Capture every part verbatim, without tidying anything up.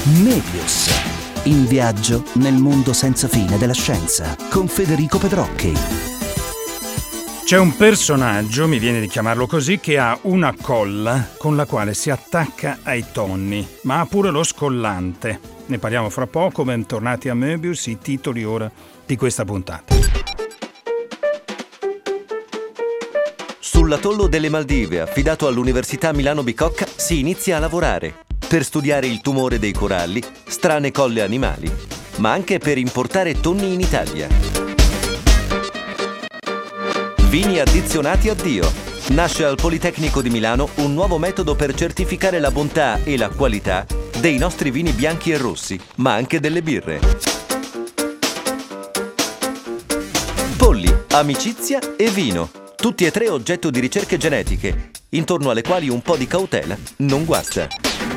Möbius, in viaggio nel mondo senza fine della scienza, con Federico Pedrocchi. C'è un personaggio, mi viene di chiamarlo così, che ha una colla con la quale si attacca ai tonni, ma ha pure lo scollante. Ne parliamo fra poco, bentornati a Möbius, i titoli ora di questa puntata. Sull'atollo delle Maldive, affidato all'Università Milano Bicocca, si inizia a lavorare per studiare il tumore dei coralli, strane colle animali, ma anche per importare tonni in Italia. Vini addizionati a Dio. Nasce al Politecnico di Milano un nuovo metodo per certificare la bontà e la qualità dei nostri vini bianchi e rossi, ma anche delle birre. Polli, amicizia e vino. Tutti e tre oggetto di ricerche genetiche, intorno alle quali un po' di cautela non guasta.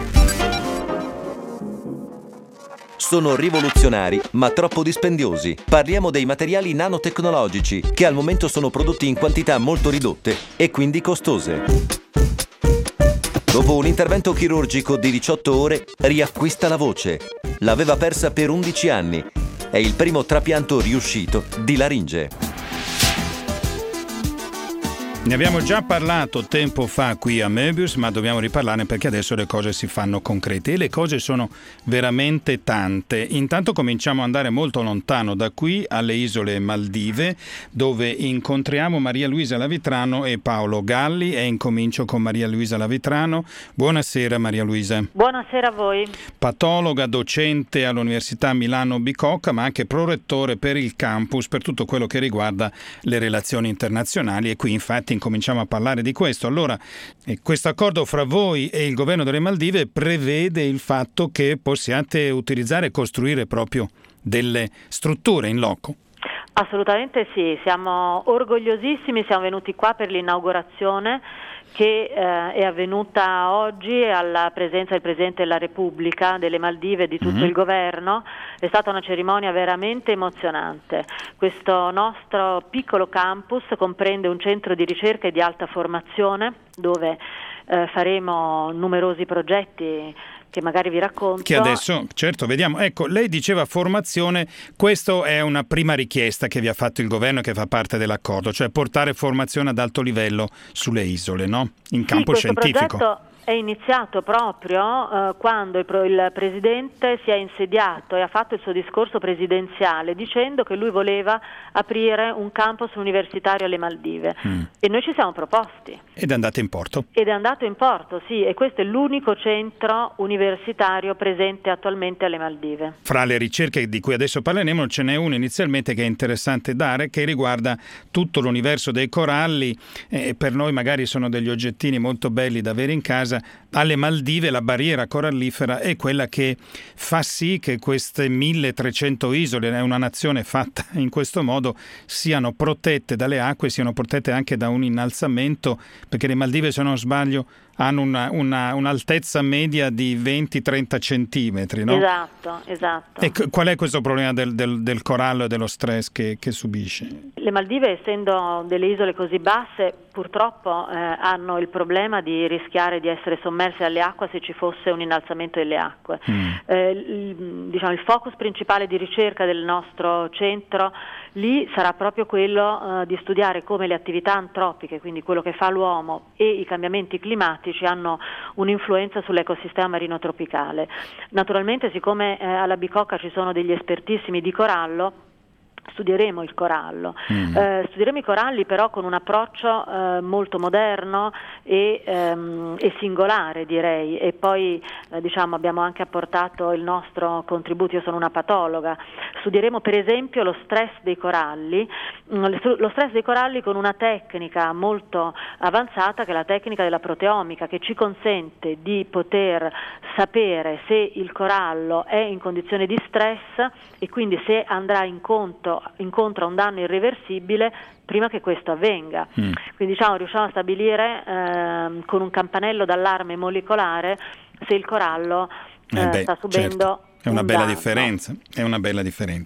Sono rivoluzionari, ma troppo dispendiosi. Parliamo dei materiali nanotecnologici, che al momento sono prodotti in quantità molto ridotte e quindi costose. Dopo un intervento chirurgico di diciotto ore, riacquista la voce. L'aveva persa per undici anni. È il primo trapianto riuscito di laringe. Ne abbiamo già parlato tempo fa qui a Möbius, ma dobbiamo riparlarne perché adesso le cose si fanno concrete e le cose sono veramente tante. Intanto cominciamo ad andare molto lontano da qui, alle isole Maldive, dove incontriamo Maria Luisa Lavitrano e Paolo Galli, e incomincio con Maria Luisa Lavitrano. Buonasera Maria Luisa. Buonasera a voi. Patologa, docente all'Università Milano Bicocca, ma anche prorettore per il campus per tutto quello che riguarda le relazioni internazionali, e qui infatti incominciamo a parlare di questo. Allora, eh, questo accordo fra voi e il governo delle Maldive prevede il fatto che possiate utilizzare e costruire proprio delle strutture in loco. Assolutamente sì, siamo orgogliosissimi, siamo venuti qua per l'inaugurazione che eh, è avvenuta oggi alla presenza del Presidente della Repubblica delle Maldive e di tutto mm-hmm. il governo. È stata una cerimonia veramente emozionante. Questo nostro piccolo campus comprende un centro di ricerca e di alta formazione dove eh, faremo numerosi progetti che magari vi racconto. Che adesso, certo, vediamo. Ecco, lei diceva formazione, questo è una prima richiesta che vi ha fatto il governo e che fa parte dell'accordo, cioè portare formazione ad alto livello sulle isole, no? In campo sì, scientifico. Questo progetto è iniziato proprio eh, quando il, il Presidente si è insediato e ha fatto il suo discorso presidenziale dicendo che lui voleva aprire un campus universitario alle Maldive mm. e noi ci siamo proposti. Ed è andato in porto. Ed è andato in porto, sì, e questo è l'unico centro universitario presente attualmente alle Maldive. Fra le ricerche di cui adesso parleremo ce n'è una inizialmente che è interessante dare, che riguarda tutto l'universo dei coralli, e eh, per noi magari sono degli oggettini molto belli da avere in casa. Alle Maldive la barriera corallifera è quella che fa sì che queste milletrecento isole, è una nazione fatta in questo modo, siano protette dalle acque, siano protette anche da un innalzamento, perché le Maldive, se non sbaglio, hanno una, una, un'altezza media di venti trenta centimetri, no? Esatto, esatto. E qual è questo problema del, del, del corallo e dello stress che, che subisce? Le Maldive, essendo delle isole così basse, purtroppo eh, hanno il problema di rischiare di essere sommerse dalle acque se ci fosse un innalzamento delle acque. Mm. Eh, il, diciamo, il focus principale di ricerca del nostro centro lì sarà proprio quello eh, di studiare come le attività antropiche, quindi quello che fa l'uomo, e i cambiamenti climatici hanno un'influenza sull'ecosistema marino tropicale. Naturalmente, siccome eh, alla Bicocca ci sono degli espertissimi di corallo, studieremo il corallo. Mm. Eh, studieremo i coralli però con un approccio eh, molto moderno e, ehm, e singolare, direi, e poi eh, diciamo abbiamo anche apportato il nostro contributo. Io sono una patologa. Studieremo per esempio lo stress dei coralli, mm, lo stress dei coralli con una tecnica molto avanzata che è la tecnica della proteomica, che ci consente di poter sapere se il corallo è in condizione di stress e quindi se andrà incontro incontra un danno irreversibile prima che questo avvenga. Mm. Quindi diciamo riusciamo a stabilire eh, con un campanello d'allarme molecolare se il corallo eh, eh beh, sta subendo certo. È una un bella danno. differenza, è una bella differenza.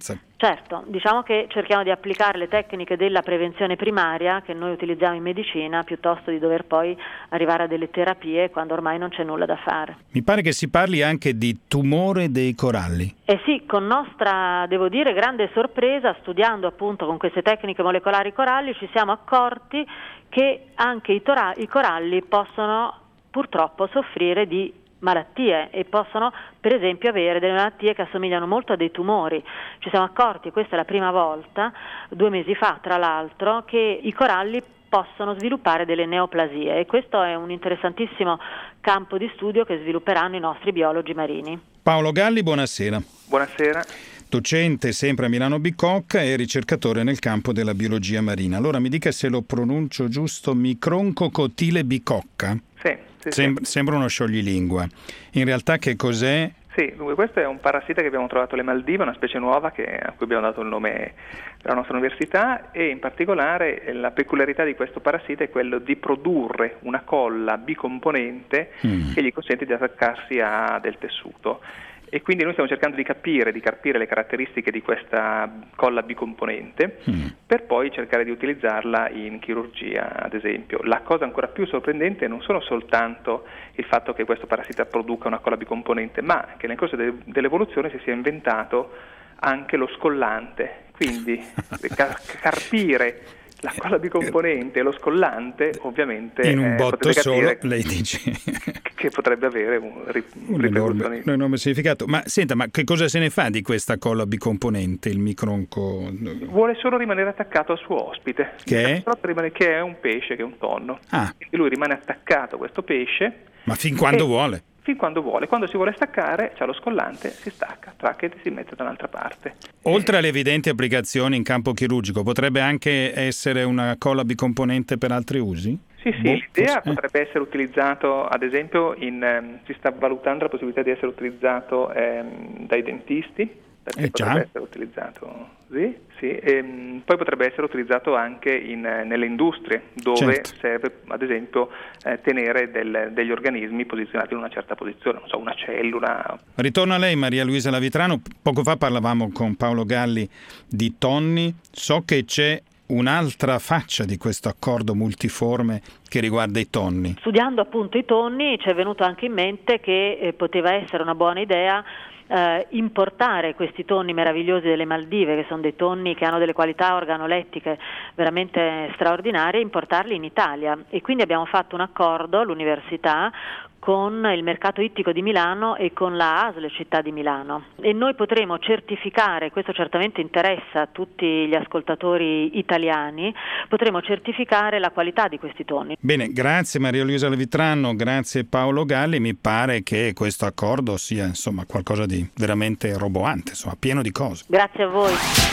Certo, diciamo che cerchiamo di applicare le tecniche della prevenzione primaria che noi utilizziamo in medicina piuttosto di dover poi arrivare a delle terapie quando ormai non c'è nulla da fare. Mi pare che si parli anche di tumore dei coralli. Eh sì, con nostra, devo dire, grande sorpresa, studiando appunto con queste tecniche molecolari i coralli, ci siamo accorti che anche i, tora- i coralli possono purtroppo soffrire di malattie e possono per esempio avere delle malattie che assomigliano molto a dei tumori. Ci siamo accorti, questa è la prima volta, due mesi fa tra l'altro, che i coralli possono sviluppare delle neoplasie e questo è un interessantissimo campo di studio che svilupperanno i nostri biologi marini. Paolo Galli, buonasera. Buonasera. Docente sempre a Milano Bicocca e ricercatore nel campo della biologia marina. Allora mi dica se lo pronuncio giusto, microncocotile bicocca? Sì. Sì, Sem- sì. Sembra uno scioglilingua. In realtà che cos'è? Sì, dunque questo è un parassita che abbiamo trovato alle Maldive, una specie nuova che, a cui abbiamo dato il nome della nostra università e in particolare la peculiarità di questo parassita è quello di produrre una colla bicomponente mm. che gli consente di attaccarsi a del tessuto. E quindi noi stiamo cercando di capire, di capire le caratteristiche di questa colla bicomponente mm. per poi cercare di utilizzarla in chirurgia, ad esempio. La cosa ancora più sorprendente non sono soltanto il fatto che questo parassita produca una colla bicomponente, ma che nel corso de- dell'evoluzione si sia inventato anche lo scollante, quindi car- carpire la colla bicomponente e lo scollante ovviamente in un eh, botto solo lei dice che potrebbe avere un, un enorme, un enorme significato. Ma senta, ma che cosa se ne fa di questa colla bicomponente, il micronco? Vuole solo rimanere attaccato al suo ospite, che è? Rimane, che è un pesce, che è un tonno. Ah. Quindi lui rimane attaccato a questo pesce. Ma fin quando vuole? Fin quando vuole. Quando si vuole staccare, c'ha lo scollante, si stacca, tracca e si mette da un'altra parte. Oltre alle evidenti applicazioni in campo chirurgico, potrebbe anche essere una colla bicomponente per altri usi? Sì, sì, boh, l'idea forse, potrebbe essere utilizzato, ad esempio, in, ehm, si sta valutando la possibilità di essere utilizzato ehm, dai dentisti, perché eh, potrebbe già. essere utilizzato sì, sì, e poi potrebbe essere utilizzato anche in, nelle industrie, dove certo. serve, ad esempio, eh, tenere del, degli organismi posizionati in una certa posizione, non so, una cellula. Ritorno a lei, Maria Luisa Lavitrano. Poco fa parlavamo con Paolo Galli di tonni. So che c'è un'altra faccia di questo accordo multiforme che riguarda i tonni. Studiando appunto i tonni ci è venuto anche in mente che eh, poteva essere una buona idea eh, importare questi tonni meravigliosi delle Maldive, che sono dei tonni che hanno delle qualità organolettiche veramente straordinarie, importarli in Italia. E quindi abbiamo fatto un accordo, l'università, con il mercato ittico di Milano e con la A S L città di Milano, e noi potremo certificare, questo certamente interessa a tutti gli ascoltatori italiani, potremo certificare la qualità di questi tonni. Bene, grazie Maria Luisa Lavitrano, grazie Paolo Galli. Mi pare che questo accordo sia insomma qualcosa di veramente roboante, insomma pieno di cose. Grazie a voi.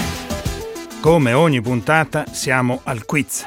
Come ogni puntata siamo al quiz.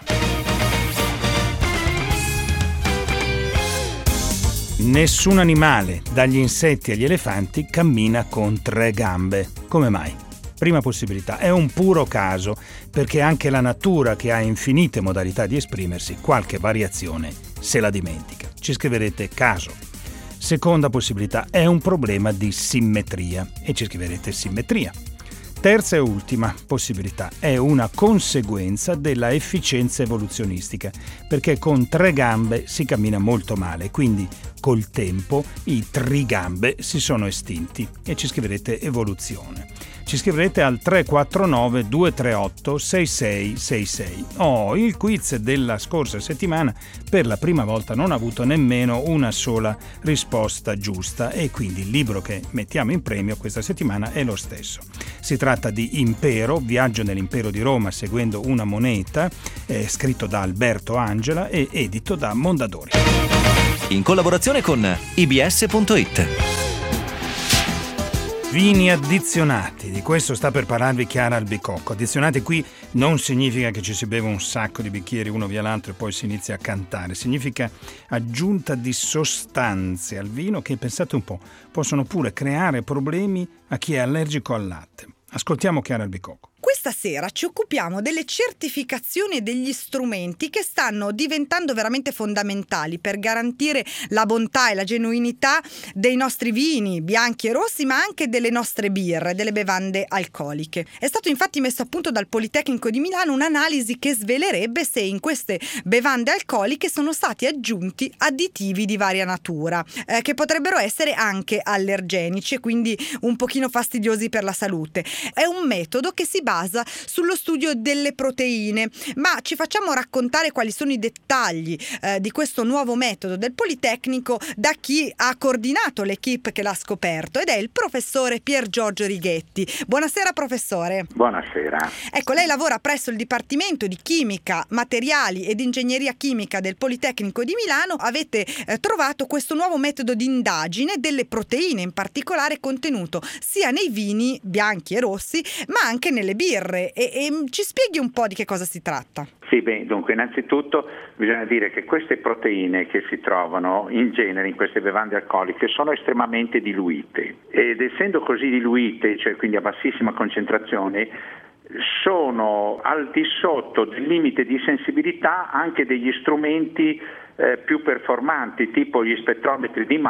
Nessun animale, dagli insetti agli elefanti, cammina con tre gambe. Come mai? Prima possibilità, è un puro caso, perché anche la natura, che ha infinite modalità di esprimersi, qualche variazione se la dimentica. Ci scriverete caso. Seconda possibilità, è un problema di simmetria, e ci scriverete simmetria. Terza e ultima possibilità, è una conseguenza della efficienza evoluzionistica, perché con tre gambe si cammina molto male, quindi col tempo i trigambe si sono estinti, e ci scriverete evoluzione. Ci scriverete al tre quattro nove due tre otto sei sei sei sei. Oh, il quiz della scorsa settimana per la prima volta non ha avuto nemmeno una sola risposta giusta, e quindi il libro che mettiamo in premio questa settimana è lo stesso. Si tratta di Impero, viaggio nell'impero di Roma seguendo una moneta, eh, scritto da Alberto Angela e edito da Mondadori. In collaborazione con I B S punto it. Vini addizionati, di questo sta per parlarvi Chiara Albicocco. Addizionati qui non significa che ci si beve un sacco di bicchieri uno via l'altro e poi si inizia a cantare, significa aggiunta di sostanze al vino che, pensate un po', possono pure creare problemi a chi è allergico al latte. Ascoltiamo Chiara Albicocco. Questa sera ci occupiamo delle certificazioni e degli strumenti che stanno diventando veramente fondamentali per garantire la bontà e la genuinità dei nostri vini bianchi e rossi, ma anche delle nostre birre, delle bevande alcoliche. È stato infatti messo a punto dal Politecnico di Milano un'analisi che svelerebbe se in queste bevande alcoliche sono stati aggiunti additivi di varia natura, eh, che potrebbero essere anche allergenici e quindi un pochino fastidiosi per la salute. È un metodo che si basa sullo studio delle proteine, ma ci facciamo raccontare quali sono i dettagli eh, di questo nuovo metodo del Politecnico da chi ha coordinato l'equipe che l'ha scoperto, ed è il professore Pier Giorgio Righetti. Buonasera professore. Buonasera. Ecco, lei lavora presso il Dipartimento di Chimica, Materiali ed Ingegneria Chimica del Politecnico di Milano. Avete eh, trovato questo nuovo metodo di indagine delle proteine, in particolare contenuto sia nei vini bianchi e rossi, ma anche nelle birre. E, e ci spieghi un po' di che cosa si tratta? Sì, beh, dunque innanzitutto bisogna dire che queste proteine che si trovano in genere in queste bevande alcoliche sono estremamente diluite, ed essendo così diluite, cioè quindi a bassissima concentrazione, sono al di sotto del limite di sensibilità anche degli strumenti eh, più performanti, tipo gli spettrometri di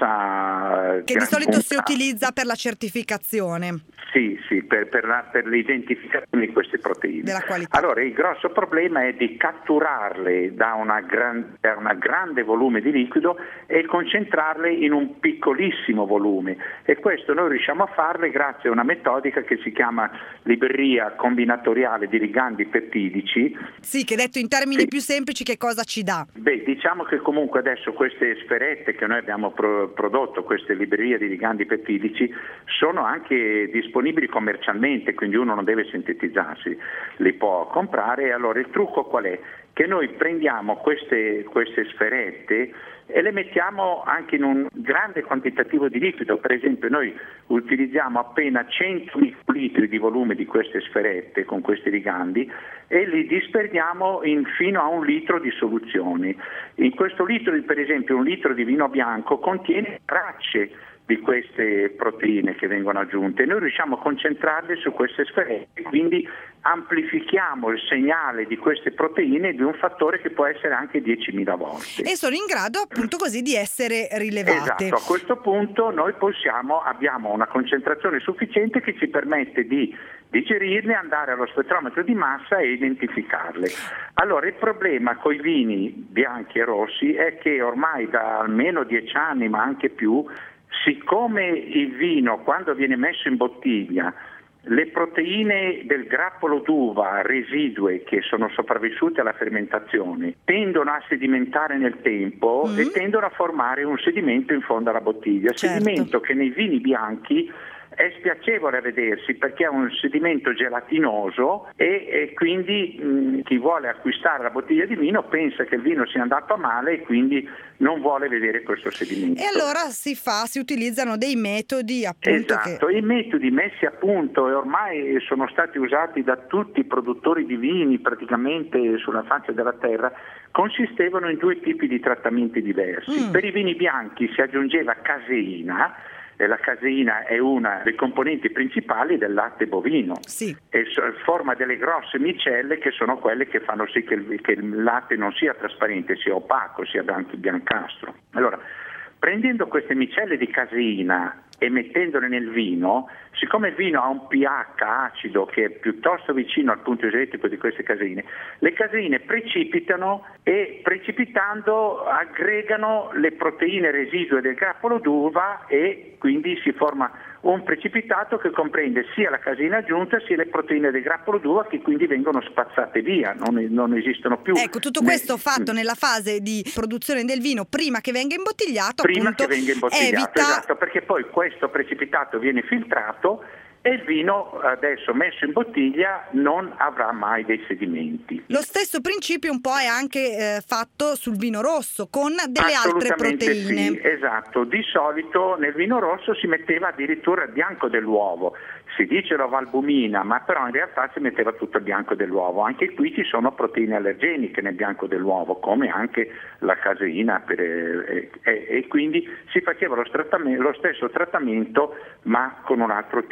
massa, che di solito si utilizza per la certificazione. Sì, sì, per, per, la, per l'identificazione di queste proteine. Della qualità. Allora, il grosso problema è di catturarle da una gran, da una grande volume di liquido e concentrarle in un piccolissimo volume, e questo noi riusciamo a farle grazie a una metodica che si chiama libreria combinatoriale di ligandi peptidici. Sì, che detto in termini sì. più semplici che cosa ci dà? Beh, diciamo che comunque adesso queste sferette che noi abbiamo pro- prodotto, queste librerie di ligandi peptidici, sono anche disponibili commercialmente, quindi uno non deve sintetizzarsi, li può comprare. Allora il trucco qual è? Che noi prendiamo queste, queste sferette e le mettiamo anche in un grande quantitativo di liquido. Per esempio noi utilizziamo appena cento microlitri di volume di queste sferette con questi ligandi e li disperdiamo in fino a un litro di soluzione. In questo litro, per esempio un litro di vino bianco contiene tracce di queste proteine che vengono aggiunte. Noi riusciamo a concentrarle su queste sferette, quindi amplifichiamo il segnale di queste proteine di un fattore che può essere anche diecimila volte. E sono in grado appunto così di essere rilevate. Esatto, a questo punto noi possiamo, abbiamo una concentrazione sufficiente che ci permette di digerirle, andare allo spettrometro di massa e identificarle. Allora il problema con i vini bianchi e rossi è che ormai da almeno dieci anni, ma anche più, siccome il vino quando viene messo in bottiglia, le proteine del grappolo d'uva residue che sono sopravvissute alla fermentazione tendono a sedimentare nel tempo mm. e tendono a formare un sedimento in fondo alla bottiglia, certo. Sedimento che nei vini bianchi è spiacevole a vedersi perché è un sedimento gelatinoso e, e quindi mh, chi vuole acquistare la bottiglia di vino pensa che il vino sia andato a male e quindi non vuole vedere questo sedimento. E allora si fa, si utilizzano dei metodi appunto. Esatto, che... i metodi messi a punto e ormai sono stati usati da tutti i produttori di vini praticamente sulla faccia della terra, consistevano in due tipi di trattamenti diversi. Mm. Per i vini bianchi si aggiungeva caseina. E la caseina è una dei componenti principali del latte bovino, sì. E forma delle grosse micelle che sono quelle che fanno sì che il, che il latte non sia trasparente, sia opaco, sia anche biancastro. Allora, prendendo queste micelle di caseina e mettendole nel vino, siccome il vino ha un pH acido che è piuttosto vicino al punto isoetico di queste caseine, le caseine precipitano e precipitando aggregano le proteine residue del grappolo d'uva e quindi si forma un precipitato che comprende sia la caseina aggiunta sia le proteine del grappolo d'uva, che quindi vengono spazzate via, non, non esistono più. Ecco, tutto questo ne... fatto nella fase di produzione del vino prima che venga imbottigliato, prima appunto, che venga imbottigliato, evita... esatto, perché poi questo precipitato viene filtrato e il vino adesso messo in bottiglia non avrà mai dei sedimenti. Lo stesso principio un po' è anche eh, fatto sul vino rosso con delle altre proteine. Sì, esatto. Di solito nel vino rosso si metteva addirittura il bianco dell'uovo. Si dice l'ovalbumina, ma però in realtà si metteva tutto il bianco dell'uovo. Anche qui ci sono proteine allergeniche nel bianco dell'uovo, come anche la caseina, per, eh, eh, e quindi si faceva lo, lo stesso trattamento ma con un altro tipo di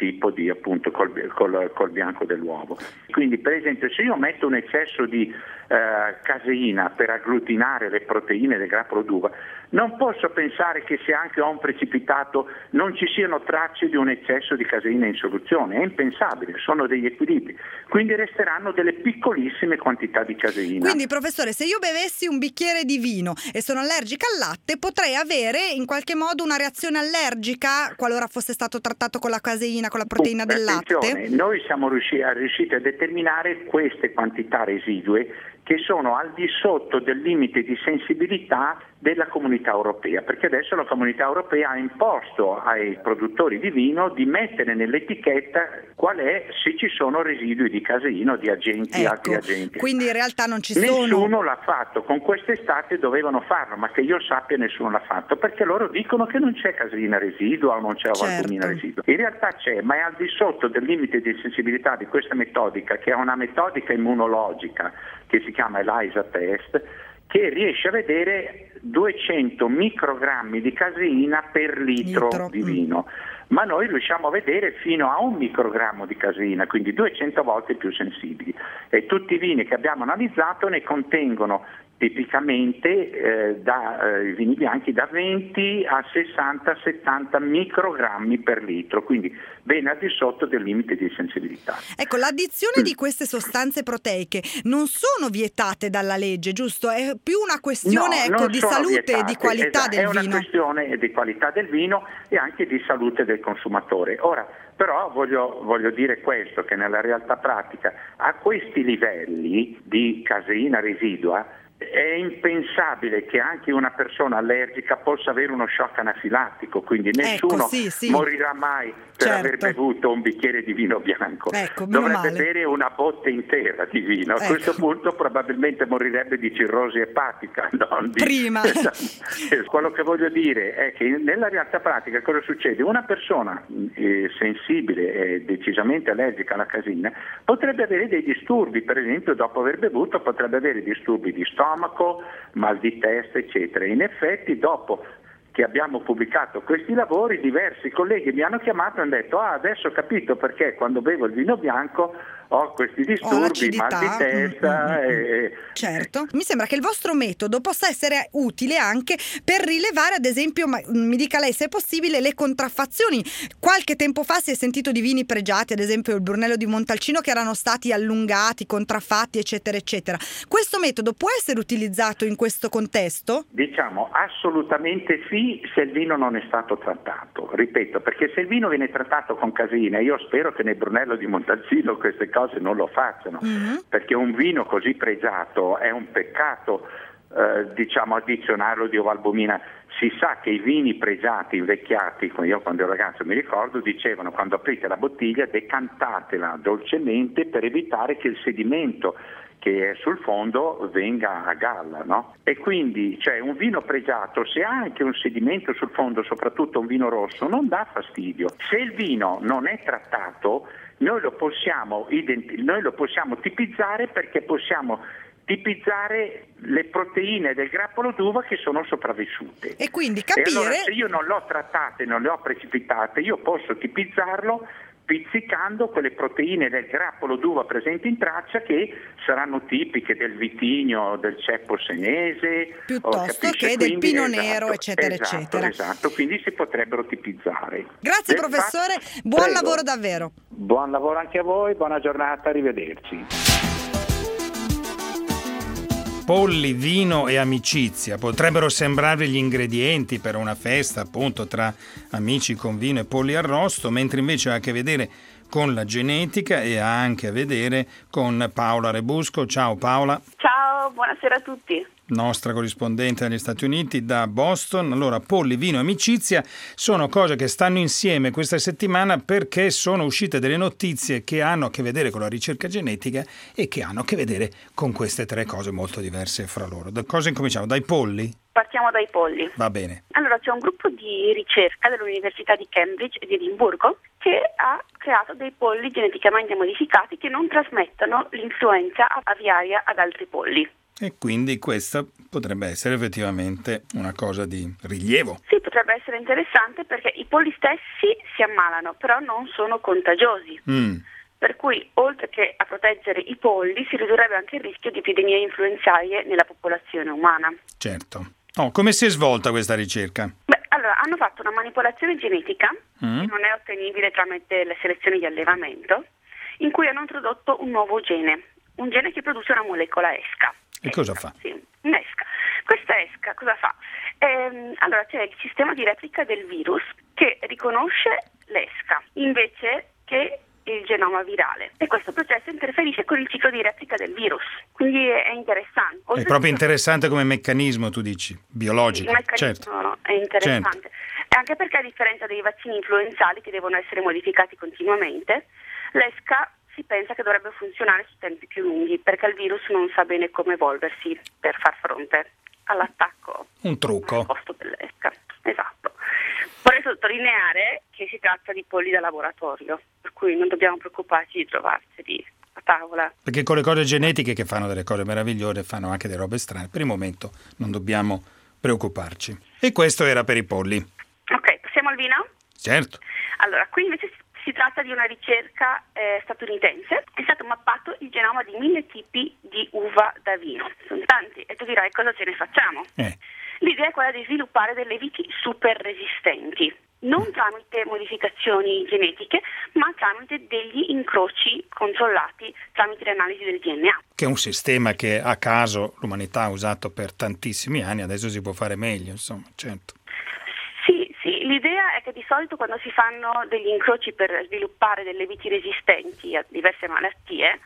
così appunto col, col, col bianco dell'uovo. Quindi per esempio se io metto un eccesso di eh, caseina per agglutinare le proteine del grappolo d'uva, non posso pensare che se anche ho un precipitato non ci siano tracce di un eccesso di caseina in soluzione, è impensabile, sono degli equilibri, quindi resteranno delle piccolissime quantità di caseina. Quindi professore, se io bevessi un bicchiere di vino e sono allergica al latte, potrei avere in qualche modo una reazione allergica qualora fosse stato trattato con la caseina, con la proteina del latte? Noi siamo riusciti a, riusciti a determinare queste quantità residue che sono al di sotto del limite di sensibilità della Comunità Europea, perché adesso la Comunità Europea ha imposto ai produttori di vino di mettere nell'etichetta qual è, se ci sono residui di caseina o di agenti, ecco, altri agenti. Quindi in realtà non ci nessuno sono... Nessuno l'ha fatto, con quest'estate dovevano farlo, ma che io sappia nessuno l'ha fatto, perché loro dicono che non c'è caseina residua o non c'è valbumina certo. residua. In realtà c'è, ma è al di sotto del limite di sensibilità di questa metodica, che è una metodica immunologica, che si chiama ELISA test, che riesce a vedere duecento microgrammi di caseina per litro, litro. di vino, ma noi riusciamo a vedere fino a un microgrammo di caseina, quindi duecento volte più sensibili, e tutti i vini che abbiamo analizzato ne contengono tipicamente eh, da eh, vini bianchi da venti a sessanta settanta microgrammi per litro, quindi ben al di sotto del limite di sensibilità. Ecco, l'addizione di queste sostanze proteiche non sono vietate dalla legge, giusto? È più una questione no, ecco, di salute vietate, e di qualità esatto, del vino. È una vino. questione di qualità del vino e anche di salute del consumatore. Ora, però voglio, voglio dire questo, che nella realtà pratica a questi livelli di caseina residua è impensabile che anche una persona allergica possa avere uno shock anafilattico, quindi nessuno ecco, sì, sì. morirà mai per certo. aver bevuto un bicchiere di vino bianco, ecco, dovrebbe male. bere una botte intera di vino, a ecco. questo punto probabilmente morirebbe di cirrosi epatica, non di... prima. Quello che voglio dire è che nella realtà pratica cosa succede? Una persona eh, sensibile e decisamente allergica alla caseina potrebbe avere dei disturbi, per esempio dopo aver bevuto potrebbe avere disturbi di stomaco, mal di testa, eccetera. In effetti dopo che abbiamo pubblicato questi lavori diversi colleghi mi hanno chiamato e hanno detto ah adesso ho capito perché quando bevo il vino bianco ho questi disturbi, mal di testa. Mm, mm, mm. E... Certo, mi sembra che il vostro metodo possa essere utile anche per rilevare, ad esempio, ma, mi dica lei se è possibile, le contraffazioni. Qualche tempo fa si è sentito di vini pregiati, ad esempio il Brunello di Montalcino, che erano stati allungati, contraffatti, eccetera, eccetera. Questo metodo può essere utilizzato in questo contesto? Diciamo assolutamente sì, se il vino non è stato trattato. Ripeto, perché se il vino viene trattato con caseina, io spero che nel Brunello di Montalcino queste cose non lo facciano, mm-hmm. perché un vino così pregiato è un peccato eh, diciamo addizionarlo di ovalbumina. Si sa che i vini pregiati, invecchiati, io quando ero ragazzo mi ricordo, dicevano quando aprite la bottiglia decantatela dolcemente per evitare che il sedimento che è sul fondo venga a galla, no? E quindi cioè, un vino pregiato, se ha anche un sedimento sul fondo, soprattutto un vino rosso, non dà fastidio. Se il vino non è trattato, noi lo possiamo, identi- noi lo possiamo tipizzare perché possiamo tipizzare le proteine del grappolo d'uva che sono sopravvissute. E quindi capire... E allora, se io non le ho trattate, non le ho precipitate, io posso tipizzarlo pizzicando quelle proteine del grappolo d'uva presenti in traccia che saranno tipiche del vitigno, del ceppo senese, piuttosto oh, che del quindi, pino esatto, nero, eccetera, esatto, eccetera. Esatto, quindi si potrebbero tipizzare. Grazie del professore, fatto... buon Prego. lavoro davvero. Buon lavoro anche a voi, buona giornata, arrivederci. Polli, vino e amicizia potrebbero sembrare gli ingredienti per una festa appunto tra amici con vino e polli arrosto, mentre invece ha a che vedere con la genetica e ha anche a vedere con Paola Rebusco. Ciao Paola. Ciao, buonasera a tutti. Nostra corrispondente negli Stati Uniti da Boston. Allora, polli, vino e amicizia sono cose che stanno insieme questa settimana perché sono uscite delle notizie che hanno a che vedere con la ricerca genetica e che hanno a che vedere con queste tre cose molto diverse fra loro. Da cosa incominciamo? Dai polli? Partiamo dai polli. Va bene. Allora, c'è un gruppo di ricerca dell'Università di Cambridge e di Edimburgo che ha creato dei polli geneticamente modificati che non trasmettono l'influenza aviaria ad altri polli. E quindi questa potrebbe essere effettivamente una cosa di rilievo. Sì, potrebbe essere interessante perché i polli stessi si ammalano, però non sono contagiosi. Mm. Per cui, oltre che a proteggere i polli, si ridurrebbe anche il rischio di epidemie influenzali nella popolazione umana. Certo. Oh, come si è svolta questa ricerca? Beh, allora, hanno fatto una manipolazione genetica, mm. che non è ottenibile tramite le selezioni di allevamento, in cui hanno introdotto un nuovo gene, un gene che produce una molecola ESCA. E cosa fa? Sì, un'ESCA. Questa ESCA cosa fa? Ehm, allora c'è il sistema di replica del virus che riconosce l'ESCA invece che il genoma virale, e questo processo interferisce con il ciclo di replica del virus, quindi è interessante. Oltre è proprio interessante come meccanismo, tu dici, biologico. Il meccanismo certo. È interessante, certo. Anche perché a differenza dei vaccini influenzali che devono essere modificati continuamente, l'ESCA si pensa che dovrebbe funzionare su tempi più lunghi, perché il virus non sa bene come evolversi per far fronte all'attacco. Un trucco. Posto dell'ESCA, esatto. Vorrei sottolineare che si tratta di polli da laboratorio, per cui non dobbiamo preoccuparci di trovarseli a tavola. Perché con le cose genetiche che fanno delle cose meravigliose, fanno anche delle robe strane, per il momento non dobbiamo preoccuparci. E questo era per i polli. Ok, passiamo al vino? Certo. Allora, qui invece si tratta di una ricerca eh, statunitense. È stato mappato il genoma di mille tipi di uva da vino. Sono tanti, e tu dirai cosa ce ne facciamo? Eh. L'idea è quella di sviluppare delle viti super resistenti, non tramite modificazioni genetiche, ma tramite degli incroci controllati tramite l'analisi del D N A. Che è un sistema che a caso l'umanità ha usato per tantissimi anni, adesso si può fare meglio, insomma, certo. Sì, sì, l'idea è che di solito quando si fanno degli incroci per sviluppare delle viti resistenti a diverse malattie,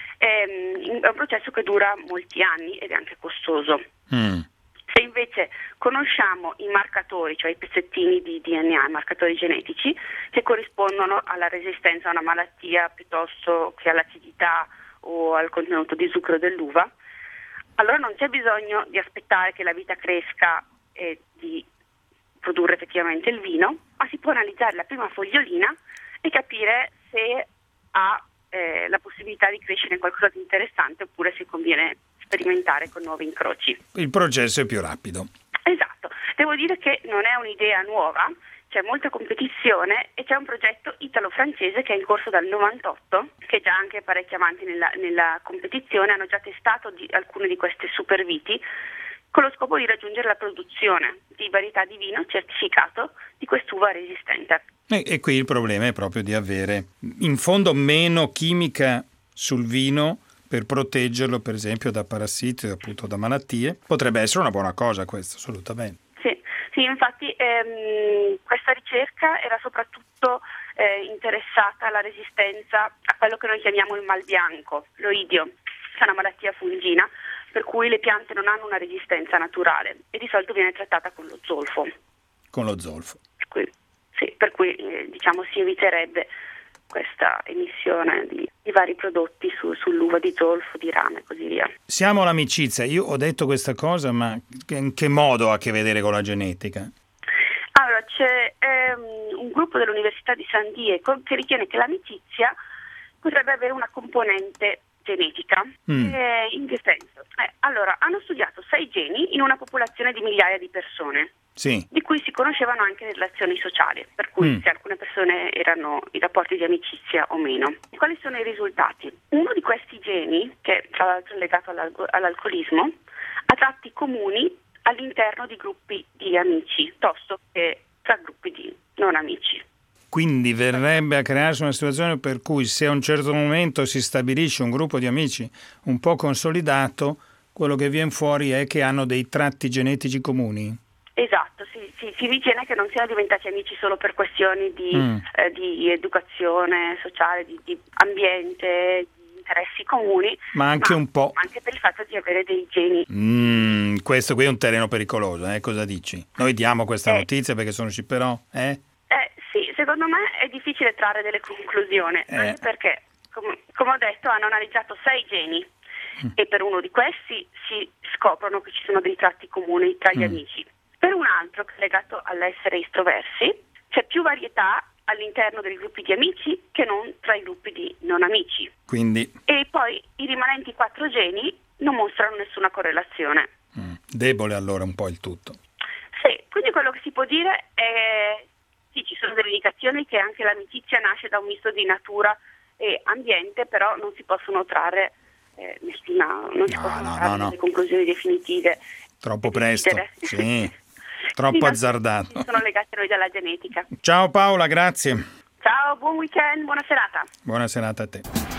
ehm, è un processo che dura molti anni ed è anche costoso. Mm. Se invece conosciamo i marcatori, cioè i pezzettini di D N A, i marcatori genetici, che corrispondono alla resistenza a una malattia piuttosto che all'acidità o al contenuto di zucchero dell'uva, allora non c'è bisogno di aspettare che la vita cresca e di produrre effettivamente il vino, ma si può analizzare la prima fogliolina e capire se ha eh, la possibilità di crescere in qualcosa di interessante oppure se conviene sperimentare con nuovi incroci. Il processo è più rapido. Esatto. Devo dire che non è un'idea nuova, c'è molta competizione e c'è un progetto italo-francese che è in corso dal novantotto, che è già anche parecchio avanti nella, nella competizione, hanno già testato di, alcune di queste superviti con lo scopo di raggiungere la produzione di varietà di vino certificato di quest'uva resistente. E, e qui il problema è proprio di avere in fondo meno chimica sul vino per proteggerlo per esempio da parassiti o appunto da malattie. Potrebbe essere una buona cosa questo, assolutamente. Sì, sì infatti ehm, questa ricerca era soprattutto eh, interessata alla resistenza a quello che noi chiamiamo il mal bianco, l'oidio, che è una malattia fungina per cui le piante non hanno una resistenza naturale e di solito viene trattata con lo zolfo. Con lo zolfo. Per cui, sì, per cui eh, diciamo si eviterebbe questa emissione di, di vari prodotti su, sull'uva di zolfo, di rame e così via. Siamo all'amicizia. Io ho detto questa cosa, ma in che modo ha a che vedere con la genetica? Allora, c'è ehm, un gruppo dell'Università di San Diego che ritiene che l'amicizia potrebbe avere una componente genetica. Mm. Eh, in che senso? Eh, allora, hanno studiato sei geni in una popolazione di migliaia di persone. Sì. Di cui si conoscevano anche le relazioni sociali, per cui mm. se alcune persone erano in rapporti di amicizia o meno. E quali sono i risultati? Uno di questi geni, che tra l'altro è legato all'alco- all'alcolismo, ha tratti comuni all'interno di gruppi di amici, piuttosto che tra gruppi di non amici. Quindi verrebbe a crearsi una situazione per cui se a un certo momento si stabilisce un gruppo di amici un po' consolidato, quello che viene fuori è che hanno dei tratti genetici comuni. Esatto, si, si, si ritiene che non siano diventati amici solo per questioni di, mm. eh, di educazione sociale, di, di ambiente, di interessi comuni, ma anche ma un po'. anche per il fatto di avere dei geni. Mm, questo qui è un terreno pericoloso, eh? Cosa dici? Noi diamo questa eh. notizia perché sono ci però, eh? Eh sì, secondo me è difficile trarre delle conclusioni, eh. perché, com- come ho detto, hanno analizzato sei geni mm. e per uno di questi si scoprono che ci sono dei tratti comuni tra gli mm. amici. Per un altro, che è legato all'essere estroversi, c'è più varietà all'interno dei gruppi di amici che non tra i gruppi di non amici. Quindi. E poi i rimanenti quattro geni non mostrano nessuna correlazione. Mm. Debole allora un po' il tutto. Sì, quindi quello che si può dire è sì, ci sono delle indicazioni che anche l'amicizia nasce da un misto di natura e ambiente, però non si possono trarre eh, nessuna, non si no, possono no, trarre no, no. delle conclusioni definitive. Troppo presto, sì, troppo Quindi, azzardato. sono legati a noi dalla genetica. Ciao Paola, grazie. Ciao, buon weekend, buona serata. Buona serata a te.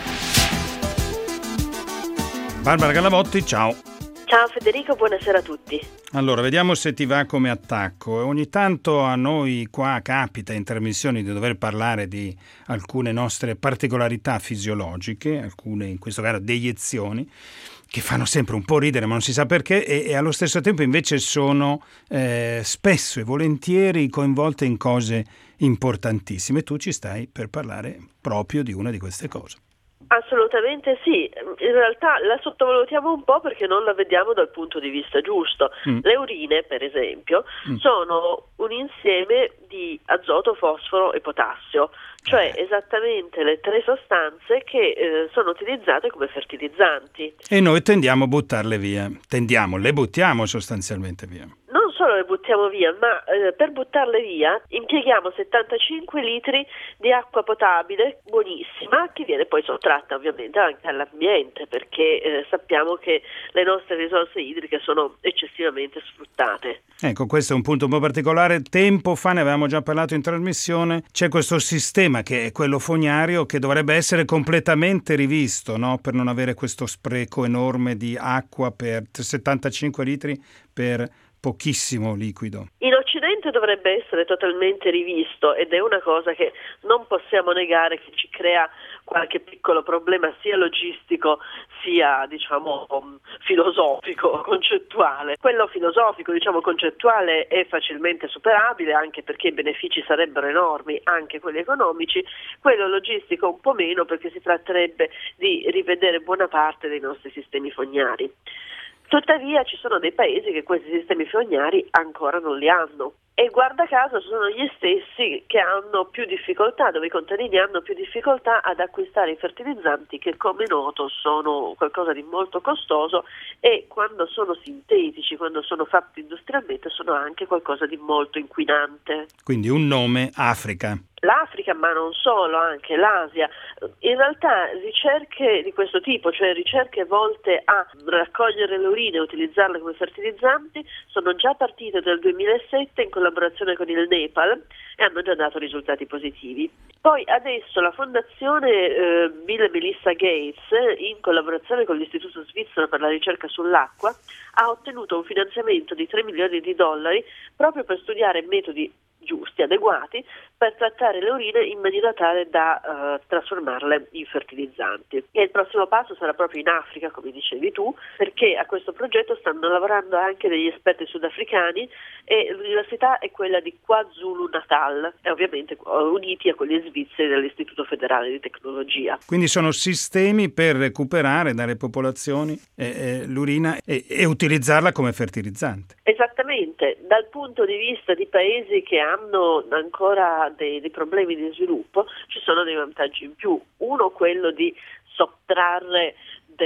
Barbara Gallavotti, ciao. Ciao Federico, buonasera a tutti. Allora, vediamo se ti va come attacco. Ogni tanto a noi qua capita in trasmissioni di dover parlare di alcune nostre particolarità fisiologiche, alcune in questo caso deiezioni, che fanno sempre un po' ridere ma non si sa perché e, e allo stesso tempo invece sono eh, spesso e volentieri coinvolte in cose importantissime. Tu ci stai per parlare proprio di una di queste cose. Assolutamente sì, in realtà la sottovalutiamo un po' perché non la vediamo dal punto di vista giusto. Mm. Le urine, per esempio, mm. sono un insieme di azoto, fosforo e potassio, cioè eh. esattamente le tre sostanze che eh, sono utilizzate come fertilizzanti. E noi tendiamo a buttarle via, tendiamo, le buttiamo sostanzialmente via. Non solo le buttiamo via, ma eh, per buttarle via impieghiamo settantacinque litri di acqua potabile buonissima che viene poi sottratta ovviamente anche all'ambiente perché eh, sappiamo che le nostre risorse idriche sono eccessivamente sfruttate. Ecco, questo è un punto un po' particolare. Tempo fa ne avevamo già parlato in trasmissione. C'è questo sistema che è quello fognario che dovrebbe essere completamente rivisto, no? Per non avere questo spreco enorme di acqua per settantacinque litri per pochissimo liquido. In Occidente dovrebbe essere totalmente rivisto ed è una cosa che non possiamo negare che ci crea qualche piccolo problema sia logistico sia diciamo filosofico, concettuale. Quello filosofico, diciamo concettuale è facilmente superabile anche perché i benefici sarebbero enormi, anche quelli economici. Quello logistico un po' meno perché si tratterebbe di rivedere buona parte dei nostri sistemi fognari. Tuttavia ci sono dei paesi che questi sistemi fognari ancora non li hanno e guarda caso sono gli stessi che hanno più difficoltà, dove i contadini hanno più difficoltà ad acquistare i fertilizzanti che come noto sono qualcosa di molto costoso e quando sono sintetici, quando sono fatti industrialmente sono anche qualcosa di molto inquinante. Quindi un nome Africa. L'Africa, ma non solo, anche l'Asia. In realtà ricerche di questo tipo, cioè ricerche volte a raccogliere le urine e utilizzarle come fertilizzanti, sono già partite nel duemilasette in collaborazione con il Nepal e hanno già dato risultati positivi. Poi adesso la fondazione eh, Bill e Melinda Gates, in collaborazione con l'Istituto Svizzero per la ricerca sull'acqua, ha ottenuto un finanziamento di tre milioni di dollari proprio per studiare metodi giusti, adeguati, per trattare le urine in maniera tale da uh, trasformarle in fertilizzanti. E il prossimo passo sarà proprio in Africa, come dicevi tu, perché a questo progetto stanno lavorando anche degli esperti sudafricani e l'università è quella di KwaZulu-Natal e ovviamente uniti a quelli svizzeri dell'Istituto Federale di Tecnologia. Quindi sono sistemi per recuperare dalle popolazioni eh, eh, l'urina e, e utilizzarla come fertilizzante. Esattamente, dal punto di vista di paesi che hanno ancora dei, dei problemi di sviluppo ci sono dei vantaggi in più. Uno, quello di sottrarre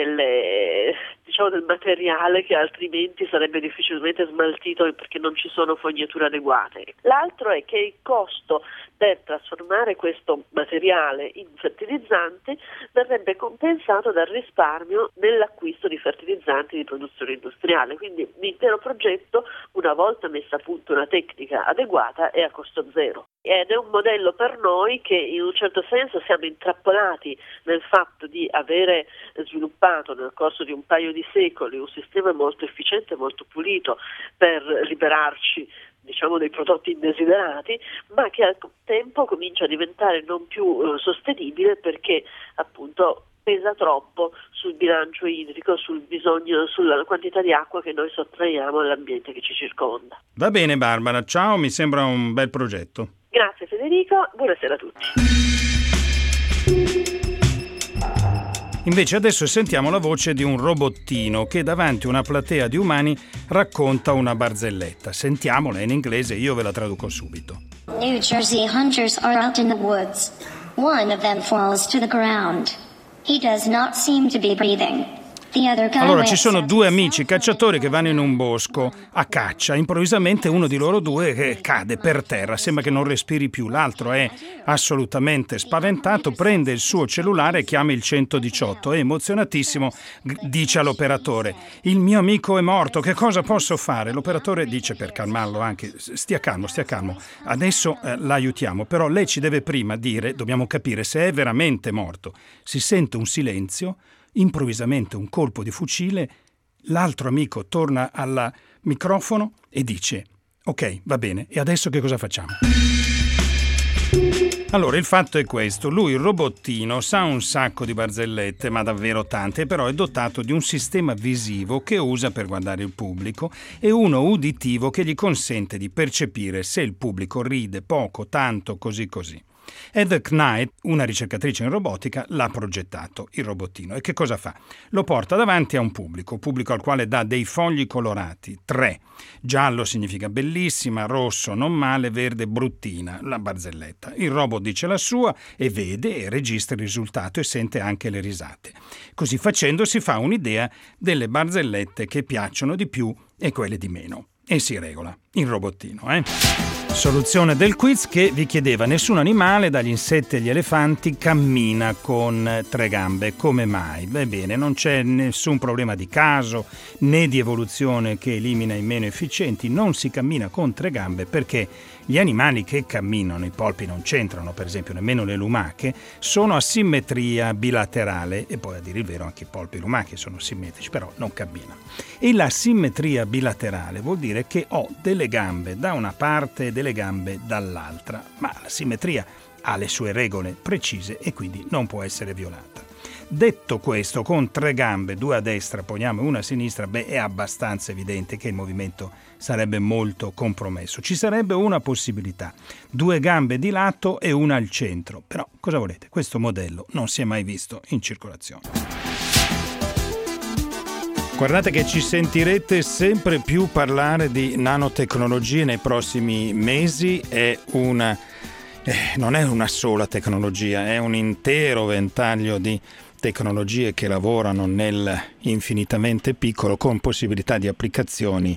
delle, diciamo, del materiale che altrimenti sarebbe difficilmente smaltito perché non ci sono fognature adeguate. L'altro è che il costo per trasformare questo materiale in fertilizzanti verrebbe compensato dal risparmio nell'acquisto di fertilizzanti di produzione industriale. Quindi l'intero progetto, una volta messa a punto una tecnica adeguata, è a costo zero. Ed è un modello per noi che in un certo senso siamo intrappolati nel fatto di avere sviluppato nel corso di un paio di secoli un sistema molto efficiente, molto pulito per liberarci diciamo dei prodotti indesiderati, ma che al tempo comincia a diventare non più eh, sostenibile perché appunto pesa troppo sul bilancio idrico, sul bisogno, sulla quantità di acqua che noi sottraiamo all'ambiente che ci circonda. Va bene Barbara, ciao, mi sembra un bel progetto. Grazie Federico, buonasera a tutti. Invece adesso sentiamo la voce di un robottino che davanti a una platea di umani racconta una barzelletta. Sentiamola in inglese, io ve la traduco subito. New Jersey hunters are out in the woods. One of them falls to the ground. He does not seem to be breathing. Allora ci sono due amici cacciatori che vanno in un bosco a caccia. Improvvisamente uno di loro due cade per terra, sembra che non respiri più. L'altro è assolutamente spaventato, prende il suo cellulare e chiama il centodiciotto e emozionatissimo dice all'operatore: il mio amico è morto, che cosa posso fare? L'operatore dice, per calmarlo anche: stia calmo, stia calmo, adesso eh, l'aiutiamo, però lei ci deve prima dire, dobbiamo capire se è veramente morto. Si sente un silenzio. Improvvisamente un colpo di fucile, l'altro amico torna al microfono e dice: ok, va bene, e adesso che cosa facciamo? Allora, il fatto è questo: lui, il robottino, sa un sacco di barzellette, ma davvero tante, però è dotato di un sistema visivo che usa per guardare il pubblico e uno uditivo che gli consente di percepire se il pubblico ride poco, tanto, così così. Heather Knight, una ricercatrice in robotica, l'ha progettato, il robottino. E che cosa fa? Lo porta davanti a un pubblico, pubblico al quale dà dei fogli colorati, tre. Giallo significa bellissima, rosso non male, verde bruttina, la barzelletta. Il robot dice la sua e vede e registra il risultato e sente anche le risate. Così facendo si fa un'idea delle barzellette che piacciono di più e quelle di meno. E si regola il robottino, eh? Soluzione del quiz che vi chiedeva: nessun animale, dagli insetti agli elefanti, cammina con tre gambe. Come mai? Ebbene, non c'è nessun problema di caso né di evoluzione che elimina i meno efficienti. Non si cammina con tre gambe perché gli animali che camminano, i polpi non c'entrano, per esempio, nemmeno le lumache, sono a simmetria bilaterale, e poi a dire il vero anche i polpi e i lumache sono simmetrici, però non camminano. E la simmetria bilaterale vuol dire che ho delle gambe da una parte e delle gambe dall'altra, ma la simmetria ha le sue regole precise e quindi non può essere violata. Detto questo, con tre gambe, due a destra, poniamo una a sinistra, beh, è abbastanza evidente che il movimento sarebbe molto compromesso. Ci sarebbe una possibilità: due gambe di lato e una al centro. Però, cosa volete? Questo modello non si è mai visto in circolazione. Guardate che ci sentirete sempre più parlare di nanotecnologie nei prossimi mesi. È una, eh, non è una sola tecnologia, è un intero ventaglio di tecnologie che lavorano nel infinitamente piccolo, con possibilità di applicazioni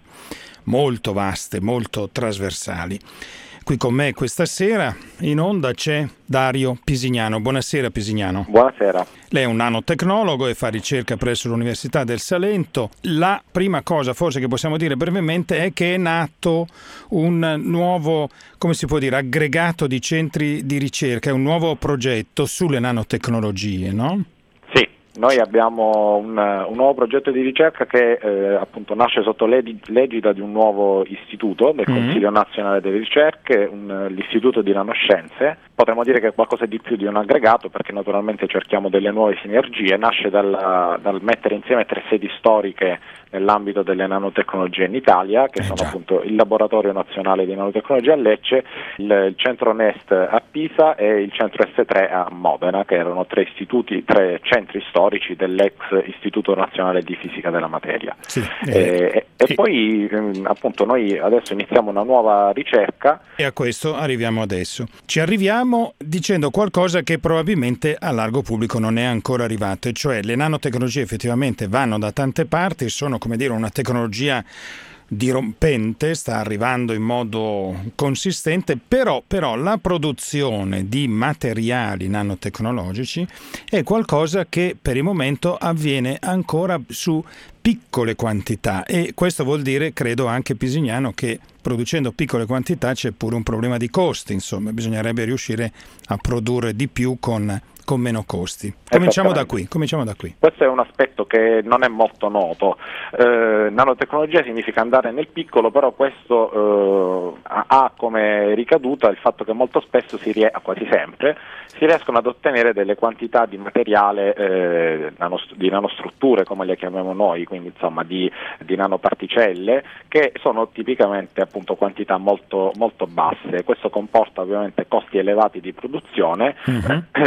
molto vaste, molto trasversali. Qui con me questa sera in onda c'è Dario Pisignano. Buonasera Pisignano. Buonasera. Lei è un nanotecnologo e fa ricerca presso l'Università del Salento. La prima cosa forse che possiamo dire brevemente è che è nato un nuovo, come si può dire, aggregato di centri di ricerca, è un nuovo progetto sulle nanotecnologie, no? Sì. Noi abbiamo un, un nuovo progetto di ricerca che eh, appunto nasce sotto l'egida di un nuovo istituto del Consiglio mm-hmm. Nazionale delle Ricerche, un, l'istituto di nanoscienze. Potremmo dire che è qualcosa di più di un aggregato, perché naturalmente cerchiamo delle nuove sinergie. Nasce dal, dal mettere insieme tre sedi storiche nell'ambito delle nanotecnologie in Italia, che eh sono già. appunto il Laboratorio Nazionale di Nanotecnologia a Lecce, il, il Centro Nest a Pisa e il Centro S tre a Modena, che erano tre istituti, tre centri storici dell'ex Istituto Nazionale di Fisica della Materia. Sì, eh, e, sì. e poi ehm, appunto noi adesso iniziamo una nuova ricerca. E a questo arriviamo adesso. Ci arriviamo dicendo qualcosa che probabilmente al largo pubblico non è ancora arrivato, e cioè le nanotecnologie effettivamente vanno da tante parti, sono come dire una tecnologia dirompente, sta arrivando in modo consistente, però, però la produzione di materiali nanotecnologici è qualcosa che per il momento avviene ancora su piccole quantità, e questo vuol dire, credo anche Pisignano, che producendo piccole quantità c'è pure un problema di costi, insomma bisognerebbe riuscire a produrre di più con con meno costi. Cominciamo da qui, cominciamo da qui. Questo è un aspetto che non è molto noto. Eh, nanotecnologia significa andare nel piccolo, però questo eh, ha come ricaduta il fatto che molto spesso, si ries- quasi sempre, si riescono ad ottenere delle quantità di materiale, eh, nanost- di nanostrutture, come le chiamiamo noi, quindi insomma di, di nanoparticelle, che sono tipicamente appunto quantità molto, molto basse. Questo comporta ovviamente costi elevati di produzione mm-hmm. e in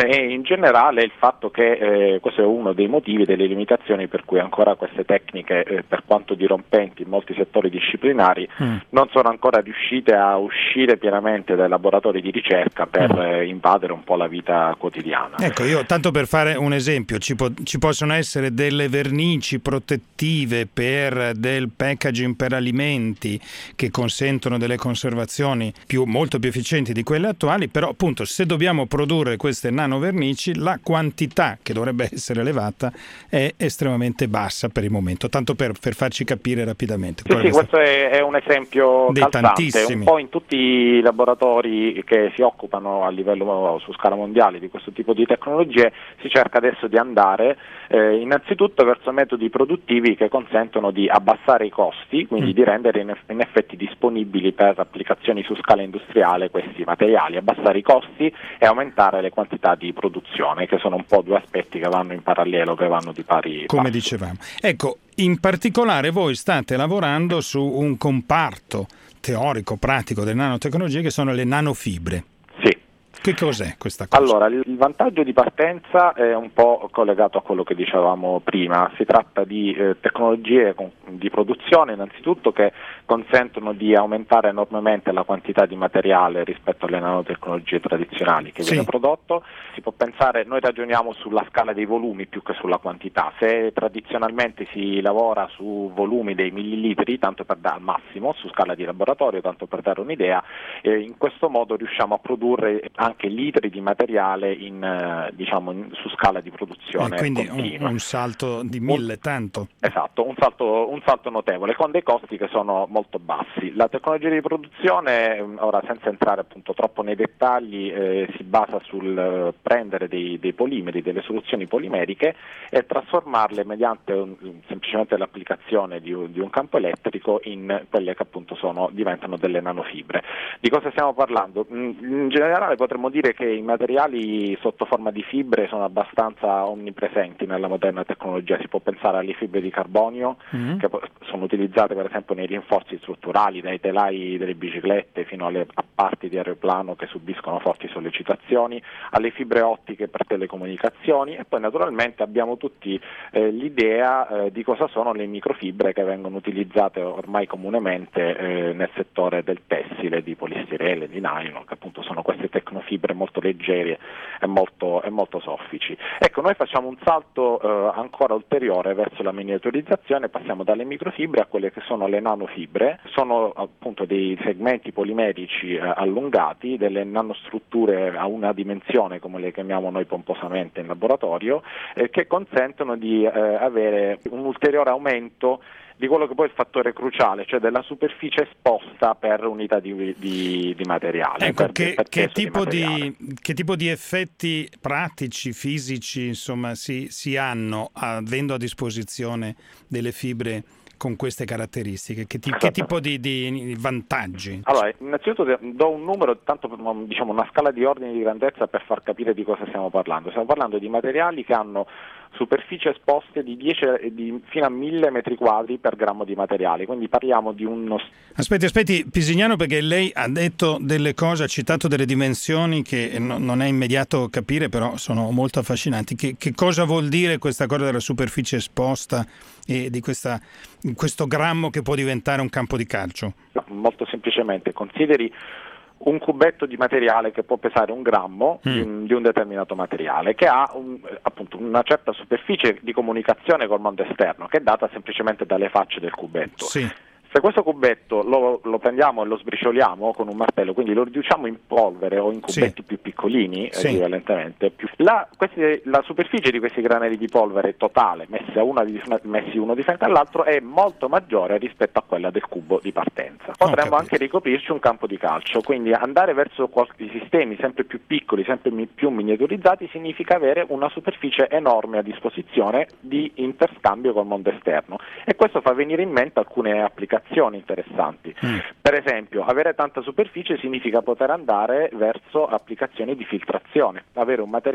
generale il fatto che eh, questo è uno dei motivi, delle limitazioni per cui ancora queste tecniche, eh, per quanto dirompenti in molti settori disciplinari, mm. non sono ancora riuscite a uscire pienamente dai laboratori di ricerca per mm. eh, invadere un po' la vita quotidiana. Ecco, io tanto per fare un esempio, ci, po- ci possono essere delle vernici protettive per del packaging per alimenti che consentono delle conservazioni più, molto più efficienti di quelle attuali, però appunto se dobbiamo produrre queste nanovernici la quantità che dovrebbe essere elevata è estremamente bassa per il momento, tanto per, per farci capire rapidamente. Sì, sì, questo è, è un esempio calzante, un po' in tutti i laboratori che si occupano a livello su scala mondiale di questo tipo di tecnologie si cerca adesso di andare eh, innanzitutto verso metodi produttivi che consentono di abbassare i costi, quindi mm. di rendere in, in effetti disponibili per applicazioni su scala industriale questi materiali, abbassare i costi e aumentare le quantità di produzione, che sono un po' due aspetti che vanno in parallelo, che vanno di pari come passo. Dicevamo. Ecco, in particolare voi state lavorando su un comparto teorico, pratico delle nanotecnologie che sono le nanofibre. Sì. Che cos'è questa cosa? Allora, il vantaggio di partenza è un po' collegato a quello che dicevamo prima. Si tratta di eh, tecnologie con, di produzione innanzitutto che consentono di aumentare enormemente la quantità di materiale rispetto alle nanotecnologie tradizionali che sì. viene prodotto. Si può pensare, noi ragioniamo sulla scala dei volumi più che sulla quantità. Se tradizionalmente si lavora su volumi dei millilitri, tanto per dare al massimo, su scala di laboratorio, tanto per dare un'idea, eh, in questo modo riusciamo a produrre anche litri di materiale in, eh, diciamo in, su scala di produzione e quindi continua. Un, un salto di mille, tanto. Esatto, un salto, un salto notevole con dei costi che sono molto bassi. La tecnologia di produzione, ora senza entrare appunto troppo nei dettagli, eh, si basa sul eh, prendere dei, dei polimeri, delle soluzioni polimeriche e trasformarle mediante un, semplicemente l'applicazione di, di un campo elettrico in quelle che appunto sono, diventano delle nanofibre. Di cosa stiamo parlando? In generale potremmo dire che i materiali sotto forma di fibre sono abbastanza omnipresenti nella moderna tecnologia. Si può pensare alle fibre di carbonio mm-hmm. che sono utilizzate per esempio nei rinforzi strutturali, dai telai delle biciclette fino alle parti di aeroplano che subiscono forti sollecitazioni, alle fibre ottiche per telecomunicazioni, e poi naturalmente abbiamo tutti eh, l'idea eh, di cosa sono le microfibre che vengono utilizzate ormai comunemente eh, nel settore del tessile, di polistirene, di nylon, che appunto sono queste tecnofibre molto leggere e molto, e molto soffici. Ecco, noi facciamo un salto eh, ancora ulteriore verso la miniaturizzazione, passiamo dalle microfibre a quelle che sono le nanofibre. Sono appunto dei segmenti polimerici eh, allungati, delle nanostrutture a una dimensione, come le chiamiamo noi pomposamente in laboratorio, eh, che consentono di eh, avere un ulteriore aumento di quello che poi è il fattore cruciale, cioè della superficie esposta per unità di, di, di materiale. Ecco, per, che, per che, tipo di di, che tipo di effetti pratici, fisici, insomma, si, si hanno avendo a disposizione delle fibre con queste caratteristiche? Che, ti, che tipo di, di vantaggi? Allora, innanzitutto do un numero, tanto per, diciamo una scala di ordine di grandezza per far capire di cosa stiamo parlando. Stiamo parlando di materiali che hanno superfici esposte di dieci di, fino a mille metri quadri per grammo di materiale, quindi parliamo di uno... Aspetti, aspetti Pisignano, perché lei ha detto delle cose, ha citato delle dimensioni che no, non è immediato capire, però sono molto affascinanti. Che, che cosa vuol dire questa cosa della superficie esposta e di questa, questo grammo che può diventare un campo di calcio? No, molto semplicemente, consideri un cubetto di materiale che può pesare un grammo mm. di, un, di un determinato materiale, che ha un, appunto una certa superficie di comunicazione col mondo esterno, che è data semplicemente dalle facce del cubetto. Sì. Se questo cubetto lo, lo prendiamo e lo sbricioliamo con un martello, quindi lo riduciamo in polvere o in cubetti sì. più piccolini, sì. equivalentemente, più, la, questi, la superficie di questi granelli di polvere totale, messi, a una di, messi uno di fronte all'altro, è molto maggiore rispetto a quella del cubo di partenza. Potremmo anche ricoprirci un campo di calcio, quindi andare verso qualche sistemi sempre più piccoli, sempre più miniaturizzati, significa avere una superficie enorme a disposizione di interscambio col mondo esterno, e questo fa venire in mente alcune applicazioni interessanti. Mm. Per esempio, avere tanta superficie significa poter andare verso applicazioni di filtrazione, avere un materiale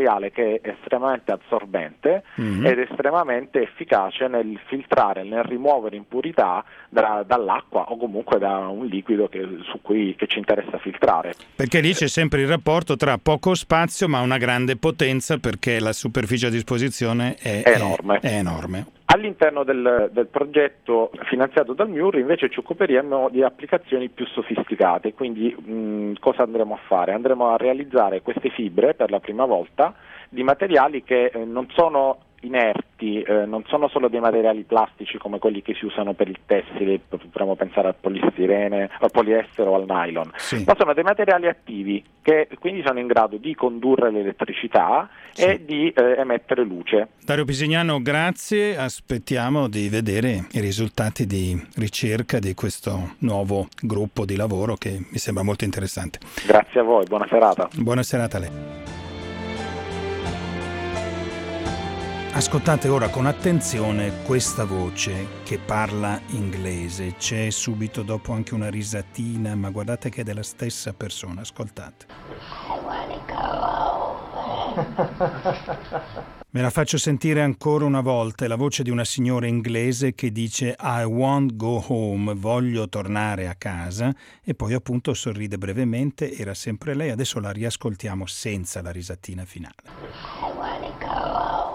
materiale che è estremamente assorbente mm-hmm. ed estremamente efficace nel filtrare, nel rimuovere impurità da, dall'acqua o comunque da un liquido che, su cui che ci interessa filtrare. Perché lì c'è sempre il rapporto tra poco spazio ma una grande potenza, perché la superficie a disposizione è, è enorme. È, è enorme. All'interno del, del progetto finanziato dal M I U R invece ci occuperemo di applicazioni più sofisticate, quindi mh, cosa andremo a fare? Andremo a realizzare queste fibre per la prima volta di materiali che eh, non sono inerti, eh, non sono solo dei materiali plastici come quelli che si usano per il tessile, potremmo pensare al polistirene, al poliestero o al nylon, sì. ma sono dei materiali attivi che quindi sono in grado di condurre l'elettricità sì. e di eh, emettere luce. Dario Pisignano, grazie, aspettiamo di vedere i risultati di ricerca di questo nuovo gruppo di lavoro che mi sembra molto interessante. Grazie a voi, buona serata. Buona serata a lei. Ascoltate ora con attenzione questa voce che parla inglese. C'è subito dopo anche una risatina, ma guardate che è della stessa persona. Ascoltate. Me la faccio sentire ancora una volta. È la voce di una signora inglese che dice I won't go home, voglio tornare a casa, e poi appunto sorride brevemente. Era sempre lei. Adesso la riascoltiamo senza la risatina finale. I wanna go home.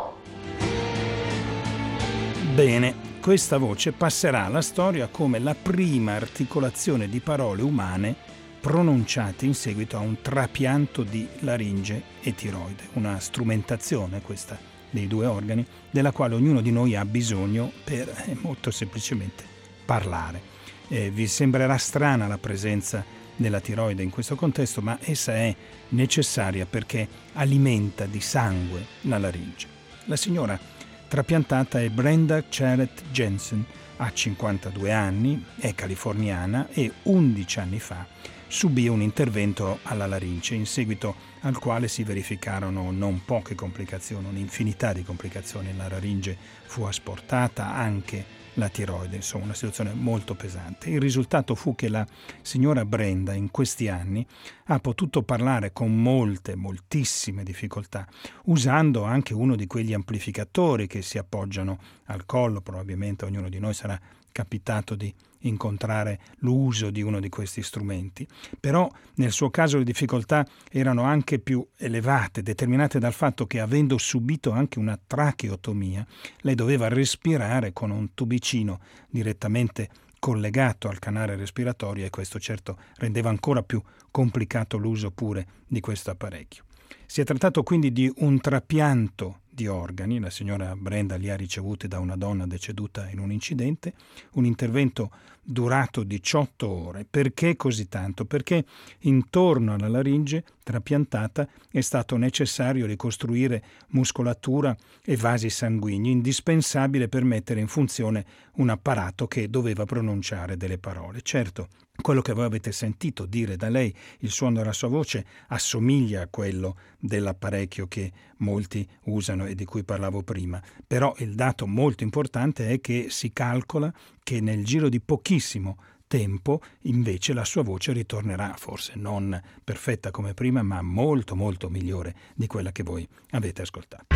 Bene, questa voce passerà alla storia come la prima articolazione di parole umane pronunciate in seguito a un trapianto di laringe e tiroide, una strumentazione questa dei due organi della quale ognuno di noi ha bisogno per eh, molto semplicemente parlare. Eh, vi sembrerà strana la presenza della tiroide in questo contesto, ma essa è necessaria perché alimenta di sangue la laringe. La signora trapiantata è Brenda Charlotte Jensen, ha cinquantadue anni, è californiana e undici anni fa subì un intervento alla laringe, in seguito al quale si verificarono non poche complicazioni, un'infinità di complicazioni. La laringe fu asportata, anche la tiroide, insomma una situazione molto pesante. Il risultato fu che la signora Brenda in questi anni ha potuto parlare con molte, moltissime difficoltà, usando anche uno di quegli amplificatori che si appoggiano al collo. Probabilmente ognuno di noi sarà capitato di incontrare l'uso di uno di questi strumenti, però nel suo caso le difficoltà erano anche più elevate, determinate dal fatto che, avendo subito anche una tracheotomia, lei doveva respirare con un tubicino direttamente collegato al canale respiratorio, e questo certo rendeva ancora più complicato l'uso pure di questo apparecchio. Si è trattato quindi di un trapianto di organi. La signora Brenda li ha ricevuti da una donna deceduta in un incidente, un intervento durato diciotto ore. Perché così tanto? Perché intorno alla laringe trapiantata è stato necessario ricostruire muscolatura e vasi sanguigni, indispensabile per mettere in funzione un apparato che doveva pronunciare delle parole. Certo, quello che voi avete sentito dire da lei, il suono della sua voce, assomiglia a quello dell'apparecchio che molti usano e di cui parlavo prima. Però il dato molto importante è che si calcola che nel giro di pochissimo tempo invece la sua voce ritornerà, forse non perfetta come prima, ma molto molto migliore di quella che voi avete ascoltato.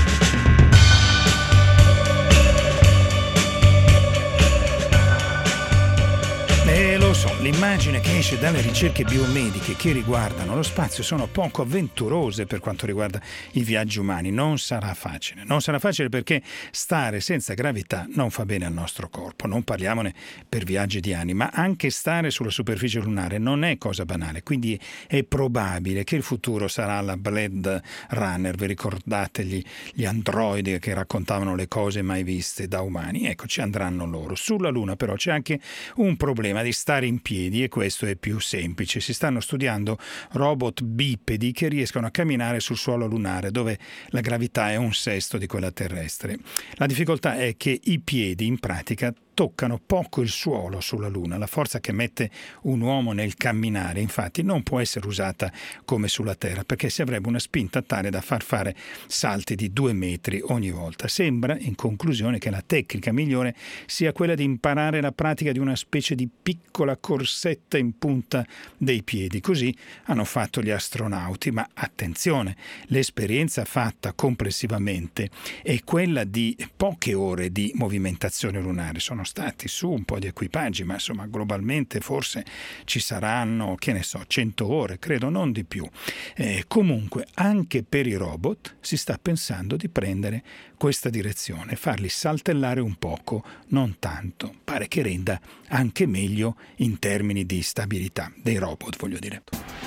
E lo so, l'immagine che esce dalle ricerche biomediche che riguardano lo spazio sono poco avventurose per quanto riguarda i viaggi umani. Non sarà facile, non sarà facile perché stare senza gravità non fa bene al nostro corpo. Non parliamone per viaggi di anni, ma anche stare sulla superficie lunare non è cosa banale. Quindi è probabile che il futuro sarà la Blade Runner. Vi ricordate gli, gli androidi che raccontavano le cose mai viste da umani? Ecco, ci andranno loro. Sulla Luna però c'è anche un problema di stare in piedi, e questo è più semplice. Si stanno studiando robot bipedi che riescono a camminare sul suolo lunare, dove la gravità è un sesto di quella terrestre. La difficoltà è che i piedi in pratica toccano poco il suolo sulla Luna. La forza che mette un uomo nel camminare, infatti, non può essere usata come sulla Terra, perché si avrebbe una spinta tale da far fare salti di due metri ogni volta. Sembra, in conclusione, che la tecnica migliore sia quella di imparare la pratica di una specie di piccola corsetta in punta dei piedi. Così hanno fatto gli astronauti, ma attenzione, l'esperienza fatta complessivamente è quella di poche ore di movimentazione lunare. Sono stati su un po' di equipaggi, ma insomma globalmente forse ci saranno, che ne so, cento ore, credo, non di più. Eh, comunque anche per i robot si sta pensando di prendere questa direzione, farli saltellare un poco, non tanto. Pare che renda anche meglio in termini di stabilità dei robot, voglio dire.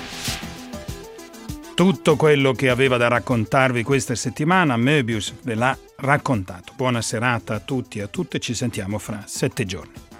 Tutto quello che aveva da raccontarvi questa settimana Möbius ve l'ha raccontato. Buona serata a tutti e a tutte, ci sentiamo fra sette giorni.